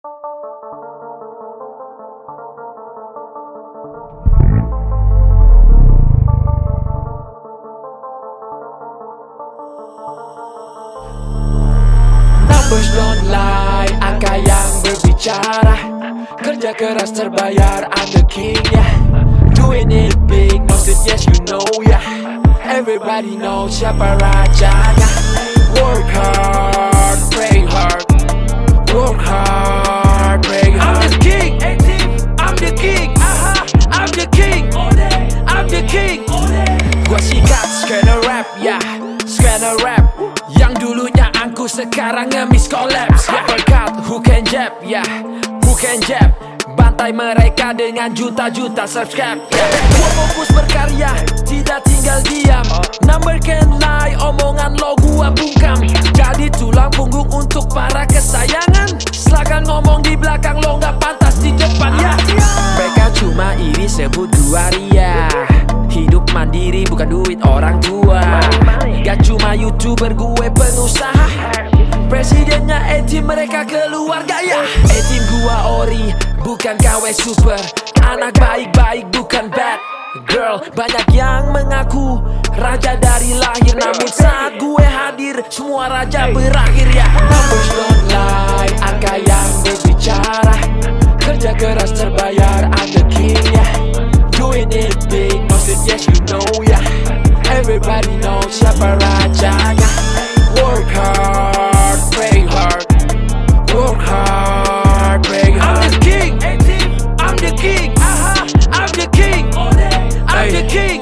Numbers don't lie, angka yang berbicara. Kerja keras terbayar, I'm the king, yeah. Doing it big, knows it, yes you know, yeah. Everybody knows siapa rajanya. Work hard, pray hard. Work hard, pray hard. I'm the king, I'm the king, I'm the king, I'm the king. Gua sikat skena rap, ya, skena rap. Yang dulunya angku sekarang ngemis collapse, ya. Berkat who can jab, ya, who can jab. Bantai mereka dengan juta-juta subscribe, ya. Gua fokus berkarya, tidak tinggal diam. Number can lie, omongan lo gua bungkam. Jadi tulang punggung untuk para kesayangan. Silakan ngomong di belakang lo, gak pantas di depan, ya. Mereka cuma iri sebut gua ria. Hidup mandiri bukan duit orang tua. Gak cuma YouTuber, gue pengusaha. Presidennya A-Team, mereka keluarga, ya. A-Team gua ori, bukan KW super. Anak baik-baik bukan bad girl. Banyak yang mengaku raja dari lahir, namun saat gue hadir semua raja berakhir, ya. Numbers don't lie, angka yang berbicara. Kerja keras terbayar, I'm the king, ya. Doing it big, knows it, yes you know, ya. Everybody knows siapa rajanya. Work hard, pray hard. Work hard, pray hard. I'm the king, I'm the king, I'm the king, I'm the king.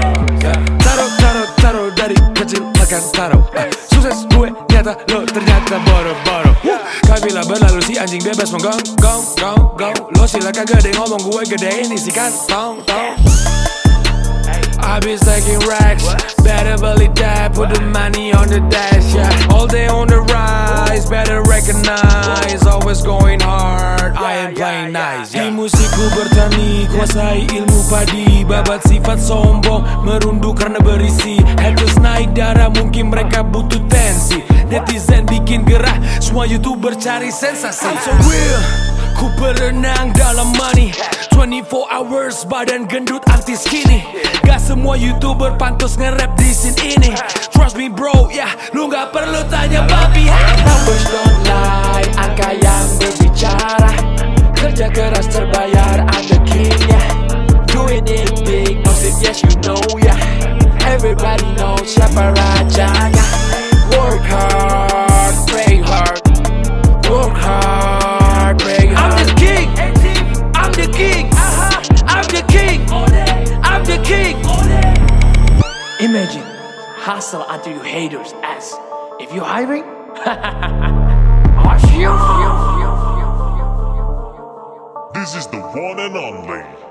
Taro dari kecil makan taro. Sukses gue nyata, lo ternyata boro-boro. Kabila berlalu si anjing bebas menggong, gong, gong, gong. Lo silakan gede ngomong, gue gedein isi kantong, tong. I be stacking racks, better believe that. Put the money on the dash, yeah. All day on the rise, better recognize. Always going hard, I ain't playing nice, yeah. Di musikku bertani, kuasai ilmu padi. Babat sifat sombong, merunduk karena berisi. Haters naik darah, mungkin mereka butuh tensi. Netizen bikin gerah, semua YouTuber cari sensasi. I'm so real, ku berenang dalam money. 24 hours, badan gendut anti skinny. Gak semua YouTuber pantas nge-rap di scene ini. Trust me bro, ya, lu gak perlu tanya babi. Numbers don't lie, angka yang berbicara. Kerja keras terbayar, I'm the king, ya. Doing it big, knows it, yes you know, ya. Everybody knows siapa rajanya. Work hard, pray hard. Work hard, pray hard. I'm the king, I'm the king, I'm the king, I'm the king. Imagine, hustle until you haters ask if you hiring. This is the one and only